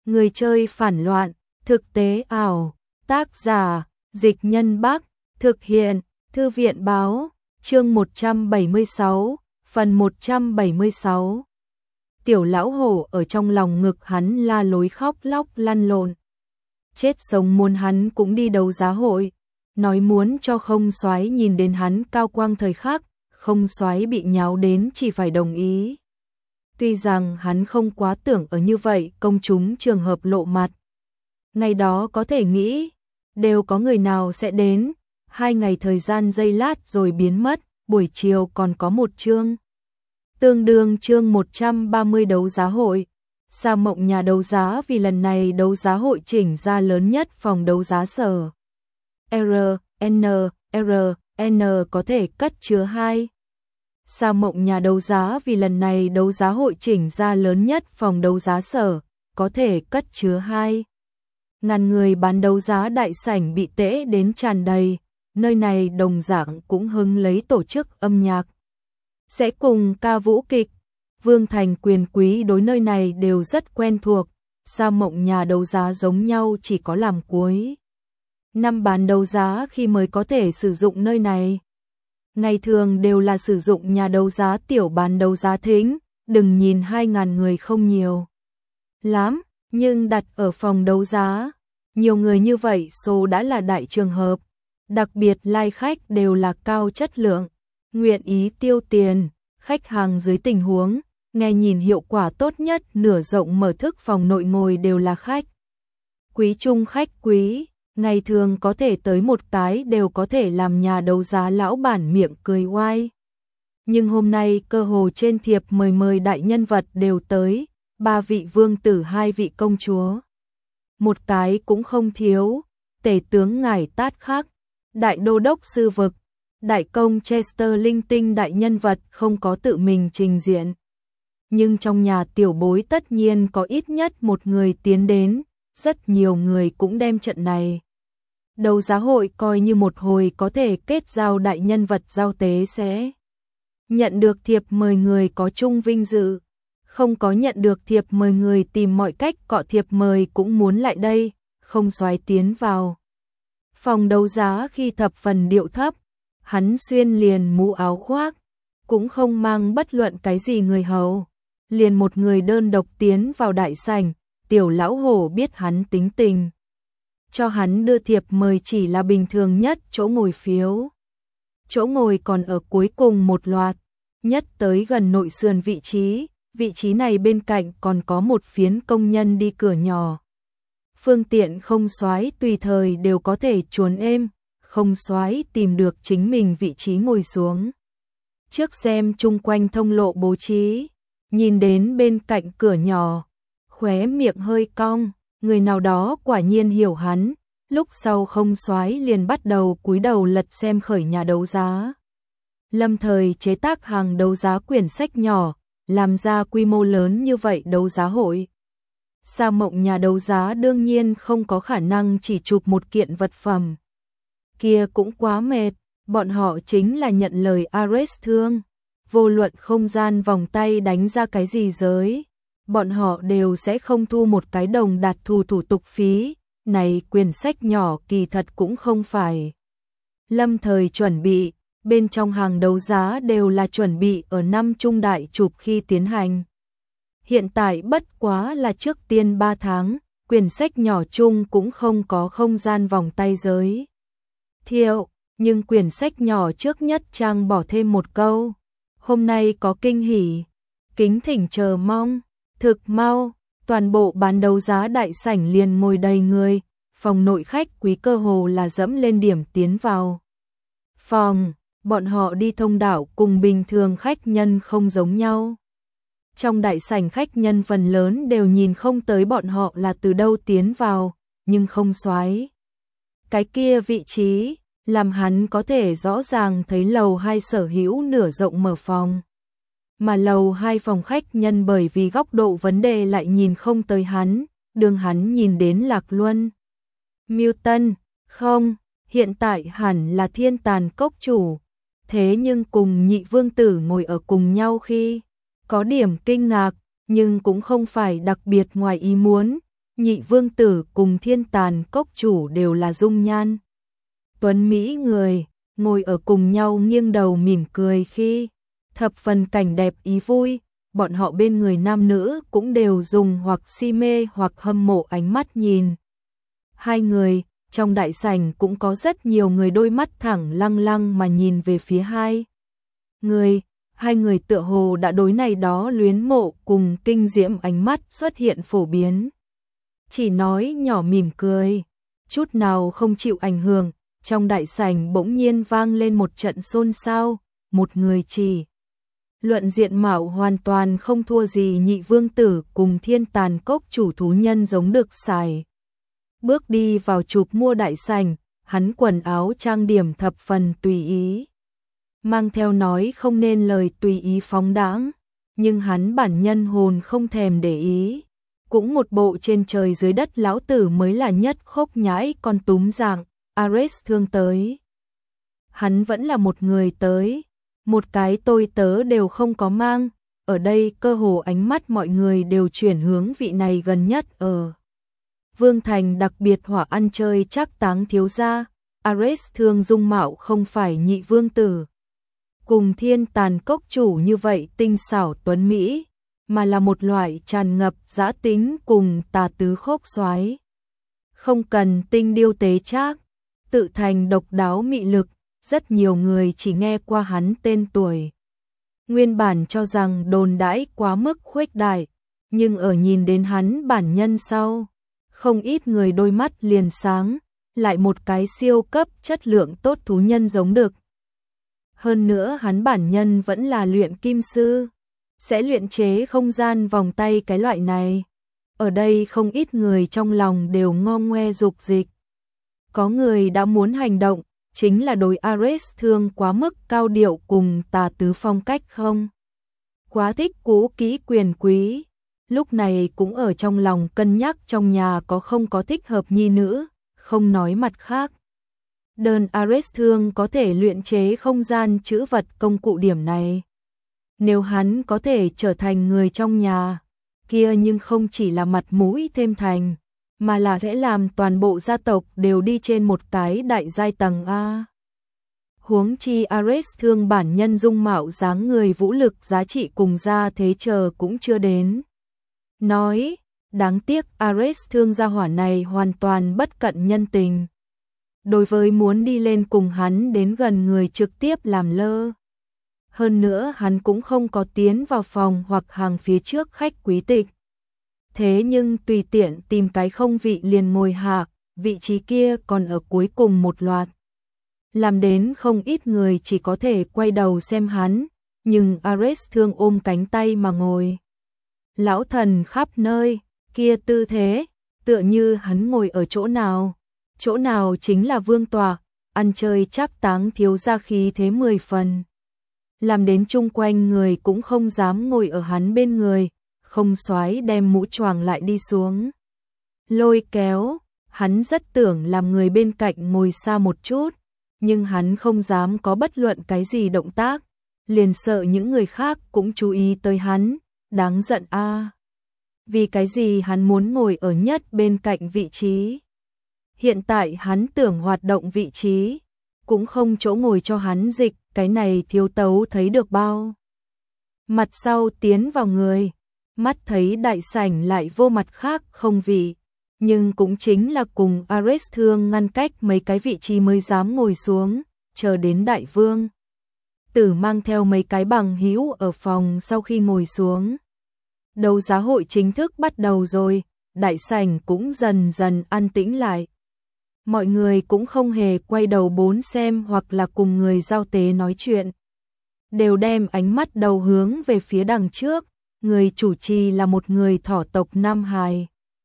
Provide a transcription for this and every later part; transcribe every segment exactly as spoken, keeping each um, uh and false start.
Người chơi phản loạn, thực tế ảo, tác giả, Dịch Nhân Bắc, thực hiện, Thư viện báo, chương một trăm bảy mươi sáu, phần một trăm bảy mươi sáu. Tiểu lão hổ ở trong lòng ngực hắn la lối khóc lóc lăn lộn. Chết sống muốn hắn cũng đi đấu giá hội, nói muốn cho Không Soái nhìn đến hắn cao quang thời khắc, Không Soái bị nháo đến chỉ phải đồng ý. Tuy rằng hắn không quá tưởng ở như vậy công chúng trường hợp lộ mặt. Ngày đó có thể nghĩ, đều có người nào sẽ đến, hai ngày thời gian giây lát rồi biến mất, buổi chiều còn có một chương. Tương đương chương một trăm ba mươi đấu giá hội. Sa Mộng nhà đấu giá vì lần này đấu giá hội chỉnh ra lớn nhất phòng đấu giá sở. R, N, R, N có thể cất chứa hai. Sa Mộng nhà đấu giá vì lần này đấu giá hội chỉnh ra lớn nhất phòng đấu giá sở, có thể cất chứa hai. Ngàn người bán đấu giá đại sảnh bị tễ đến tràn đầy, nơi này đồng dạng cũng hứng lấy tổ chức âm nhạc. Sẽ cùng ca vũ kịch, Vương Thành quyền quý đối nơi này đều rất quen thuộc, Sa Mộng nhà đấu giá giống nhau chỉ có làm cuối năm bán đấu giá khi mới có thể sử dụng nơi này. Ngày thường đều là sử dụng nhà đấu giá tiểu bán đấu giá thính, đừng nhìn hai ngàn người không nhiều lắm, nhưng đặt ở phòng đấu giá, nhiều người như vậy số đã là đại trường hợp, đặc biệt lai khách đều là cao chất lượng, nguyện ý tiêu tiền, khách hàng dưới tình huống, nghe nhìn hiệu quả tốt nhất nửa rộng mở thức phòng nội ngồi đều là khách. Quý trung khách quý, ngày thường có thể tới một cái đều có thể làm nhà đấu giá lão bản miệng cười oai. Nhưng hôm nay cơ hồ trên thiệp mời mời đại nhân vật đều tới, ba vị vương tử hai vị công chúa. Một cái cũng không thiếu, tể tướng ngải Tát Khắc, đại đô đốc sư vực, đại công Chester linh tinh đại nhân vật không có tự mình trình diện. Nhưng trong nhà tiểu bối tất nhiên có ít nhất một người tiến đến, rất nhiều người cũng đem trận này. Đấu giá hội coi như một hồi có thể kết giao đại nhân vật giao tế sẽ nhận được thiệp mời người có chung vinh dự, không có nhận được thiệp mời người tìm mọi cách cọ thiệp mời cũng muốn lại đây, Không Soái tiến vào. Phòng đấu giá khi thập phần điệu thấp, hắn xuyên liền mũ áo khoác, cũng không mang bất luận cái gì người hầu, liền một người đơn độc tiến vào đại sảnh, tiểu lão hổ biết hắn tính tình. Cho hắn đưa thiệp mời chỉ là bình thường nhất chỗ ngồi phiếu. Chỗ ngồi còn ở cuối cùng một loạt, nhất tới gần nội sườn vị trí, vị trí này bên cạnh còn có một phiến công nhân đi cửa nhỏ. Phương tiện Không Soái tùy thời đều có thể chuồn êm, Không Soái tìm được chính mình vị trí ngồi xuống. Trước xem chung quanh thông lộ bố trí, nhìn đến bên cạnh cửa nhỏ, khóe miệng hơi cong, người nào đó quả nhiên hiểu hắn, lúc sau Không Soái liền bắt đầu cúi đầu lật xem khởi nhà đấu giá. Lâm thời chế tác hàng đấu giá quyển sách nhỏ, làm ra quy mô lớn như vậy đấu giá hội. Sa Mộng nhà đấu giá đương nhiên không có khả năng chỉ chụp một kiện vật phẩm. Kia cũng quá mệt, bọn họ chính là nhận lời Ares thương, vô luận không gian vòng tay đánh ra cái gì giới, bọn họ đều sẽ không thu một cái đồng đạt thù thủ tục phí, này quyển sách nhỏ kỳ thật cũng không phải. Lâm thời chuẩn bị, bên trong hàng đấu giá đều là chuẩn bị ở năm trung đại chụp khi tiến hành. Hiện tại bất quá là trước tiên ba tháng, quyển sách nhỏ chung cũng không có không gian vòng tay giới thiệu, nhưng quyển sách nhỏ trước nhất trang bỏ thêm một câu. Hôm nay có kinh hỉ, kính thỉnh chờ mong, thực mau, toàn bộ bán đấu giá đại sảnh liền ngồi đầy người, phòng nội khách quý cơ hồ là dẫm lên điểm tiến vào. Phòng, bọn họ đi thông đạo cùng bình thường khách nhân không giống nhau. Trong đại sảnh khách nhân phần lớn đều nhìn không tới bọn họ là từ đâu tiến vào, nhưng Không Soái. Cái kia vị trí, làm hắn có thể rõ ràng thấy lầu hai sở hữu nửa rộng mở phòng. Mà lầu hai phòng khách nhân bởi vì góc độ vấn đề lại nhìn không tới hắn, đường hắn nhìn đến Lạc Luân. Milton, không, hiện tại hẳn là Thiên Tàn Cốc chủ, thế nhưng cùng nhị vương tử ngồi ở cùng nhau khi, có điểm kinh ngạc, nhưng cũng không phải đặc biệt ngoài ý muốn, Nhị vương tử cùng Thiên Tàn Cốc chủ đều là dung nhan tuấn mỹ người, ngồi ở cùng nhau nghiêng đầu mỉm cười khi thập phần cảnh đẹp ý vui, bọn họ bên người nam nữ cũng đều dùng hoặc si mê hoặc hâm mộ ánh mắt nhìn. Hai người, trong đại sảnh cũng có rất nhiều người đôi mắt thẳng lăng lăng mà nhìn về phía hai người, hai người tựa hồ đã đối này đó luyến mộ cùng kinh diễm ánh mắt xuất hiện phổ biến. Chỉ nói nhỏ mỉm cười, chút nào không chịu ảnh hưởng, trong đại sảnh bỗng nhiên vang lên một trận xôn xao, một người chỉ luận diện mạo hoàn toàn không thua gì nhị vương tử cùng Thiên Tàn Cốc chủ thú nhân giống được xài. Bước đi vào chụp mua đại sảnh, hắn quần áo trang điểm thập phần tùy ý. Mang theo nói không nên lời tùy ý phóng đãng, nhưng hắn bản nhân hồn không thèm để ý. Cũng một bộ trên trời dưới đất lão tử mới là nhất khốc nhãi con túm dạng, Ares thương tới. Hắn vẫn là một người tới, một cái tôi tớ đều không có mang, ở đây cơ hồ ánh mắt mọi người đều chuyển hướng vị này gần nhất ở Vương Thành đặc biệt hỏa ăn chơi chắc táng thiếu gia, Ares thương dung mạo không phải nhị vương tử cùng Thiên Tàn Cốc chủ như vậy tinh xảo tuấn mỹ, mà là một loại tràn ngập dã tính cùng tà tứ khốc xoái. Không cần tinh điêu tế trác, tự thành độc đáo mị lực, rất nhiều người chỉ nghe qua hắn tên tuổi. Nguyên bản cho rằng đồn đãi quá mức khuếch đại, nhưng ở nhìn đến hắn bản nhân sau, không ít người đôi mắt liền sáng, lại một cái siêu cấp chất lượng tốt thú nhân giống được. Hơn nữa hắn bản nhân vẫn là luyện kim sư, sẽ luyện chế không gian vòng tay cái loại này. Ở đây không ít người trong lòng đều ngo ngoe dục dịch. Có người đã muốn hành động, chính là đối Ares thương quá mức cao điệu cùng tà tứ phong cách không. Quá thích cũ kỹ quyền quý, lúc này cũng ở trong lòng cân nhắc trong nhà có không có thích hợp nhi nữ, không nói mặt khác. Đơn Ares thương có thể luyện chế không gian trữ vật công cụ điểm này. Nếu hắn có thể trở thành người trong nhà, kia nhưng không chỉ là mặt mũi thêm thành, mà là sẽ làm toàn bộ gia tộc đều đi trên một cái đại giai tầng A. Huống chi Ares thương bản nhân dung mạo dáng người vũ lực giá trị cùng gia thế chờ cũng chưa đến. Nói, đáng tiếc Ares thương gia hỏa này hoàn toàn bất cận nhân tình. Đối với muốn đi lên cùng hắn đến gần người trực tiếp làm lơ. Hơn nữa hắn cũng không có tiến vào phòng hoặc hàng phía trước khách quý tịch. Thế nhưng tùy tiện tìm cái không vị liền ngồi hạ, vị trí kia còn ở cuối cùng một loạt. Làm đến không ít người chỉ có thể quay đầu xem hắn, nhưng Ares thương ôm cánh tay mà ngồi. Lão thần khắp nơi, kia tư thế, tựa như hắn ngồi ở chỗ nào, chỗ nào chính là vương tọa, ăn chơi chắc táng thiếu gia khí thế mười phần. Làm đến chung quanh người cũng không dám ngồi ở hắn bên người, không xoái đem mũ choàng lại đi xuống. Lôi kéo, hắn rất tưởng làm người bên cạnh ngồi xa một chút, nhưng hắn không dám có bất luận cái gì động tác, liền sợ những người khác cũng chú ý tới hắn, đáng giận a. À. Vì cái gì hắn muốn ngồi ở nhất bên cạnh vị trí? Hiện tại hắn tưởng hoạt động vị trí, cũng không chỗ ngồi cho hắn dịch, cái này thiếu tấu thấy được bao. Mặt sau tiến vào người, mắt thấy đại sảnh lại vô mặt khác không vị, nhưng cũng chính là cùng Ares thương ngăn cách mấy cái vị trí mới dám ngồi xuống, chờ đến đại vương. Tử mang theo mấy cái bằng hữu ở phòng sau khi ngồi xuống. Đấu giá hội chính thức bắt đầu rồi, đại sảnh cũng dần dần an tĩnh lại. Mọi người cũng không hề quay đầu bốn xem hoặc là cùng người giao tế nói chuyện. Đều đem ánh mắt đầu hướng về phía đằng trước, người chủ trì là một người thỏ tộc Nam Hài.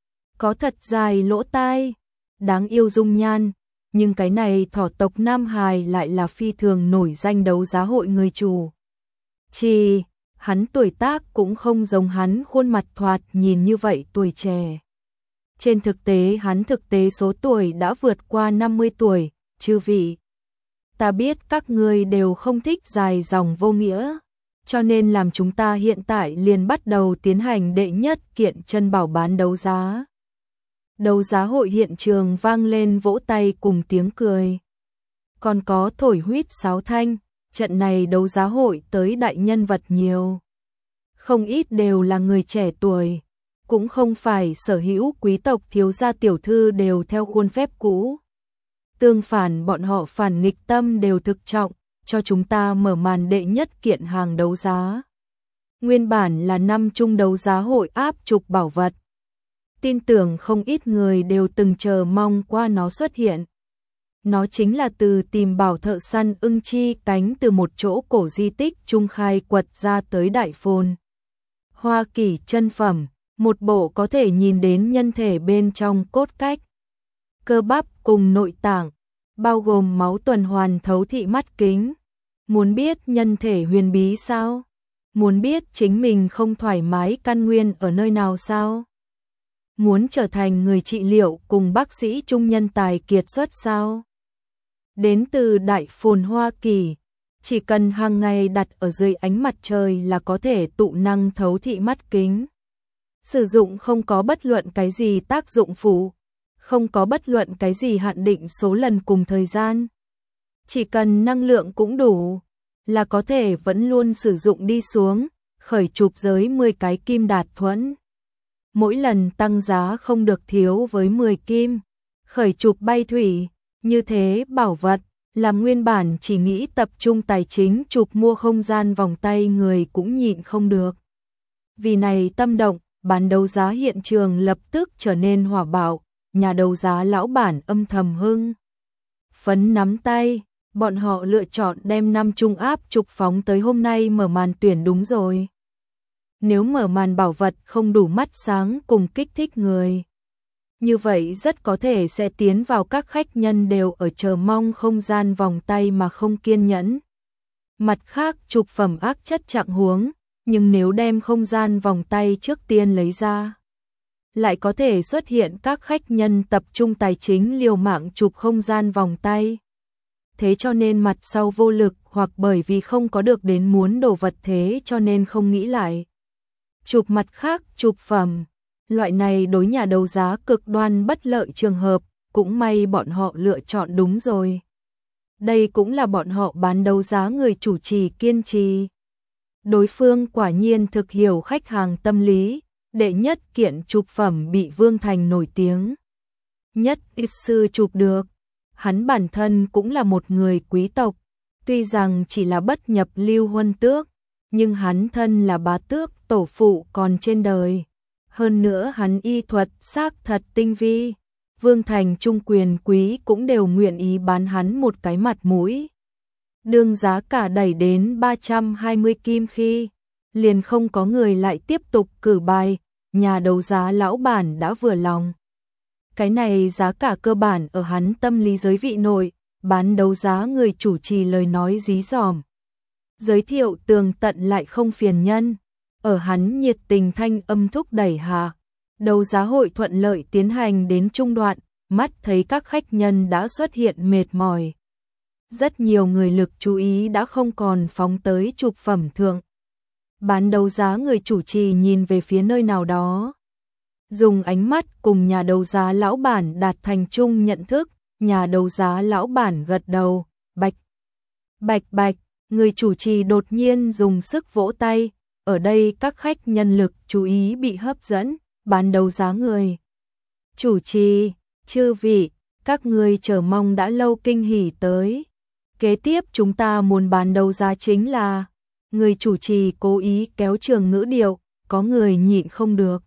Có thật dài lỗ tai, đáng yêu dung nhan, nhưng cái này thỏ tộc Nam Hài lại là phi thường nổi danh đấu giá hội người chủ. Chỉ, hắn tuổi tác cũng không giống hắn khuôn mặt thoạt nhìn như vậy tuổi trẻ. Trên thực tế hắn thực tế số tuổi đã vượt qua năm mươi tuổi, chư vị. Ta biết các ngươi đều không thích dài dòng vô nghĩa, cho nên làm chúng ta hiện tại liền bắt đầu tiến hành đệ nhất kiện chân bảo bán đấu giá. Đấu giá hội hiện trường vang lên vỗ tay cùng tiếng cười. Còn có thổi huýt sáo thanh, trận này đấu giá hội tới đại nhân vật nhiều. Không ít đều là người trẻ tuổi, cũng không phải sở hữu quý tộc thiếu gia tiểu thư đều theo khuôn phép cũ. Tương phản bọn họ phản nghịch tâm đều thực trọng, cho chúng ta mở màn đệ nhất kiện hàng đấu giá. Nguyên bản là năm chung đấu giá hội áp trục bảo vật. Tin tưởng không ít người đều từng chờ mong qua nó xuất hiện. Nó chính là từ tìm bảo thợ săn ưng chi cánh từ một chỗ cổ di tích trung khai quật ra tới đại phồn. Hoa kỳ chân phẩm, một bộ có thể nhìn đến nhân thể bên trong cốt cách, cơ bắp cùng nội tạng, bao gồm máu tuần hoàn thấu thị mắt kính. Muốn biết nhân thể huyền bí sao? Muốn biết chính mình không thoải mái căn nguyên ở nơi nào sao? Muốn trở thành người trị liệu cùng bác sĩ trung nhân tài kiệt xuất sao? Đến từ đại phồn Hoa Kỳ, chỉ cần hàng ngày đặt ở dưới ánh mặt trời là có thể tụ năng thấu thị mắt kính. Sử dụng không có bất luận cái gì tác dụng phụ, không có bất luận cái gì hạn định số lần cùng thời gian. Chỉ cần năng lượng cũng đủ, là có thể vẫn luôn sử dụng đi xuống, khởi chụp giới mười cái kim đạt thuẫn. Mỗi lần tăng giá không được thiếu với mười kim, khởi chụp bay thủy, như thế bảo vật, làm nguyên bản chỉ nghĩ tập trung tài chính chụp mua không gian vòng tay người cũng nhịn không được. Vì này tâm động, bán đấu giá hiện trường lập tức trở nên hỏa bạo, nhà đấu giá lão bản âm thầm hưng phấn nắm tay, bọn họ lựa chọn đem năm chung áp trục phóng tới hôm nay mở màn tuyển đúng rồi. Nếu mở màn bảo vật không đủ mắt sáng cùng kích thích người, như vậy rất có thể sẽ tiến vào các khách nhân đều ở chờ mong không gian vòng tay mà không kiên nhẫn. Mặt khác trục phẩm ác chất trạng huống, nhưng nếu đem không gian vòng tay trước tiên lấy ra, lại có thể xuất hiện các khách nhân tập trung tài chính liều mạng chụp không gian vòng tay. Thế cho nên mặt sau vô lực hoặc bởi vì không có được đến muốn đồ vật thế cho nên không nghĩ lại. Chụp mặt khác chụp phẩm, loại này đối nhà đấu giá cực đoan bất lợi trường hợp, cũng may bọn họ lựa chọn đúng rồi. Đây cũng là bọn họ bán đấu giá người chủ trì kiên trì. Đối phương quả nhiên thực hiểu khách hàng tâm lý, đệ nhất kiện chụp phẩm bị Vương Thành nổi tiếng nhất ít sư chụp được. Hắn bản thân cũng là một người quý tộc, tuy rằng chỉ là bất nhập lưu huân tước, nhưng hắn thân là bá tước tổ phụ còn trên đời. Hơn nữa hắn y thuật xác thật tinh vi, Vương Thành trung quyền quý cũng đều nguyện ý bán hắn một cái mặt mũi. Đương giá cả đẩy đến ba trăm hai mươi kim khi, liền không có người lại tiếp tục cử bài, nhà đấu giá lão bản đã vừa lòng. Cái này giá cả cơ bản ở hắn tâm lý giới vị nội, bán đấu giá người chủ trì lời nói dí dỏm. Giới thiệu tường tận lại không phiền nhân, ở hắn nhiệt tình thanh âm thúc đẩy hạ. Đấu giá hội thuận lợi tiến hành đến trung đoạn, mắt thấy các khách nhân đã xuất hiện mệt mỏi. Rất nhiều người lực chú ý đã không còn phóng tới chụp phẩm thượng. Bán đấu giá người chủ trì nhìn về phía nơi nào đó. Dùng ánh mắt cùng nhà đấu giá lão bản đạt thành chung nhận thức, nhà đấu giá lão bản gật đầu, bạch, bạch bạch, người chủ trì đột nhiên dùng sức vỗ tay, ở đây các khách nhân lực chú ý bị hấp dẫn, bán đấu giá người. Chủ trì, chư vị, các người chờ mong đã lâu kinh hỉ tới. Kế tiếp chúng ta muốn bán đấu giá chính là, người chủ trì cố ý kéo trường ngữ điệu, có người nhịn không được.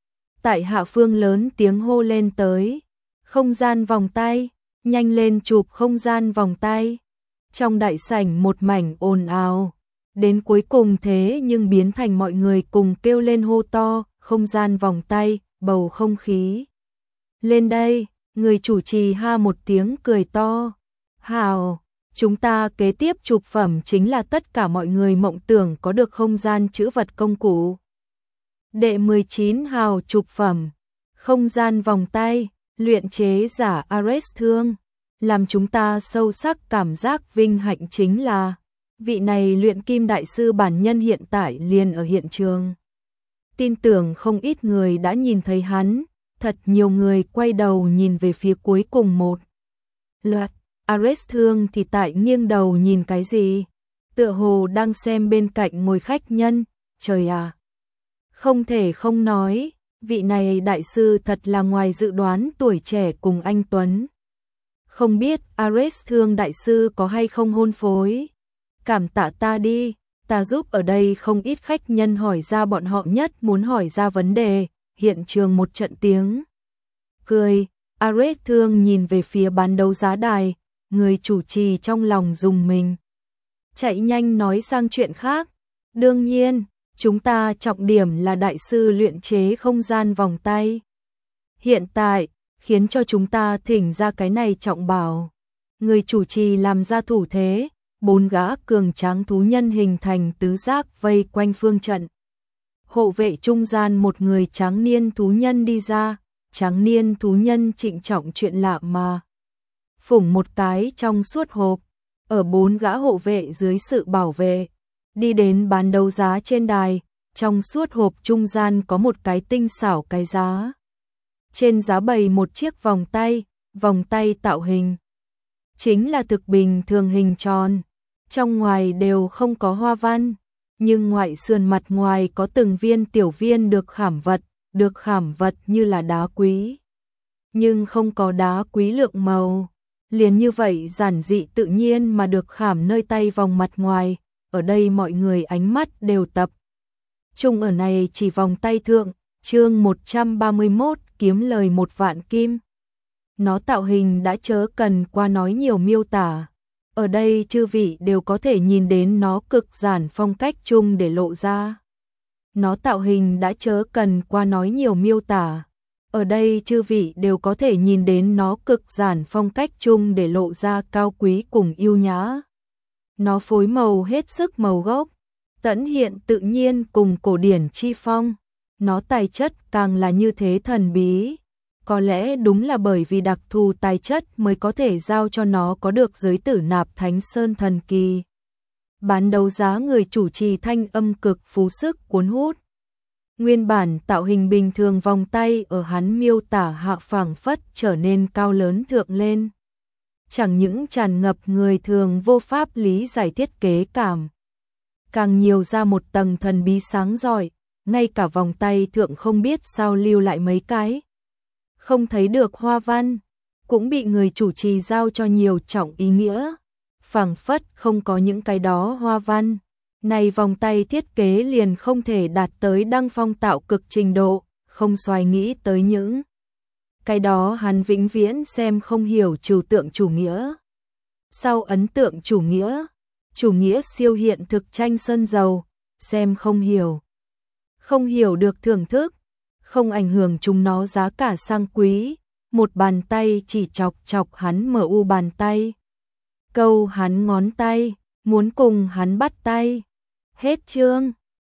Tại hạ phương lớn tiếng hô lên tới, không gian vòng tay, nhanh lên chụp không gian vòng tay. Trong đại sảnh một mảnh ồn ào, đến cuối cùng thế nhưng biến thành mọi người cùng kêu lên hô to, không gian vòng tay, bầu không khí. Lên đây, người chủ trì ha một tiếng cười to, hào, chúng ta kế tiếp chụp phẩm chính là tất cả mọi người mộng tưởng có được không gian trữ vật công cụ. Đệ mười chín hào chụp phẩm, không gian vòng tay, luyện chế giả Ares Thương, làm chúng ta sâu sắc cảm giác vinh hạnh chính là, vị này luyện kim đại sư bản nhân hiện tại liền ở hiện trường. Tin tưởng không ít người đã nhìn thấy hắn, thật nhiều người quay đầu nhìn về phía cuối cùng một loạt. Ares Thương thì tại nghiêng đầu nhìn cái gì? Tựa hồ đang xem bên cạnh ngồi khách nhân. Trời à! Không thể không nói, vị này đại sư thật là ngoài dự đoán tuổi trẻ cùng anh Tuấn. Không biết Ares Thương đại sư có hay không hôn phối? Cảm tạ ta đi, ta giúp ở đây không ít khách nhân hỏi ra bọn họ nhất muốn hỏi ra vấn đề. Hiện trường một trận tiếng cười. Ares Thương nhìn về phía bán đấu giá đài, người chủ trì trong lòng dùng mình. Chạy nhanh nói sang chuyện khác. Đương nhiên, chúng ta trọng điểm là đại sư luyện chế không gian vòng tay. Hiện tại, khiến cho chúng ta thỉnh ra cái này trọng bảo. Người chủ trì làm ra thủ thế, bốn gã cường tráng thú nhân hình thành tứ giác vây quanh phương trận. Hộ vệ trung gian một người tráng niên thú nhân đi ra, tráng niên thú nhân trịnh trọng chuyện lạ mà. Phủng một cái trong suốt hộp, ở bốn gã hộ vệ dưới sự bảo vệ, đi đến bán đấu giá trên đài, trong suốt hộp trung gian có một cái tinh xảo cái giá. Trên giá bày một chiếc vòng tay, vòng tay tạo hình. Chính là thực bình thường hình tròn, trong ngoài đều không có hoa văn, nhưng ngoại sườn mặt ngoài có từng viên tiểu viên được khảm vật, được khảm vật như là đá quý. Nhưng không có đá quý lượng màu, liền như vậy giản dị tự nhiên mà được khảm nơi tay vòng mặt ngoài, ở đây mọi người ánh mắt đều tập trung ở này chỉ vòng tay thượng, chương một trăm ba mươi mốt kiếm lời một vạn kim. Nó tạo hình đã chớ cần qua nói nhiều miêu tả. Ở đây chư vị đều có thể nhìn đến nó cực giản phong cách chung để lộ ra. Nó tạo hình đã chớ cần qua nói nhiều miêu tả. Ở đây chư vị đều có thể nhìn đến nó cực giản phong cách chung để lộ ra cao quý cùng yêu nhã. Nó phối màu hết sức màu gốc, tẫn hiện tự nhiên cùng cổ điển chi phong. Nó tài chất càng là như thế thần bí. Có lẽ đúng là bởi vì đặc thù tài chất mới có thể giao cho nó có được giới tử nạp thánh sơn thần kỳ. Bán đấu giá người chủ trì thanh âm cực phú sức cuốn hút. Nguyên bản tạo hình bình thường vòng tay ở hắn miêu tả hạ phảng phất trở nên cao lớn thượng lên. Chẳng những tràn ngập người thường vô pháp lý giải thiết kế cảm. Càng nhiều ra một tầng thần bí sáng rọi, ngay cả vòng tay thượng không biết sao lưu lại mấy cái. Không thấy được hoa văn, cũng bị người chủ trì giao cho nhiều trọng ý nghĩa. Phảng phất không có những cái đó hoa văn. Này vòng tay thiết kế liền không thể đạt tới đăng phong tạo cực trình độ, không xoay nghĩ tới những cái đó hắn vĩnh viễn xem không hiểu trừu tượng chủ nghĩa. Sau ấn tượng chủ nghĩa, chủ nghĩa siêu hiện thực tranh sơn dầu, xem không hiểu. Không hiểu được thưởng thức, không ảnh hưởng chúng nó giá cả sang quý, một bàn tay chỉ chọc chọc hắn mở u bàn tay. Câu hắn ngón tay, muốn cùng hắn bắt tay. Hết chương.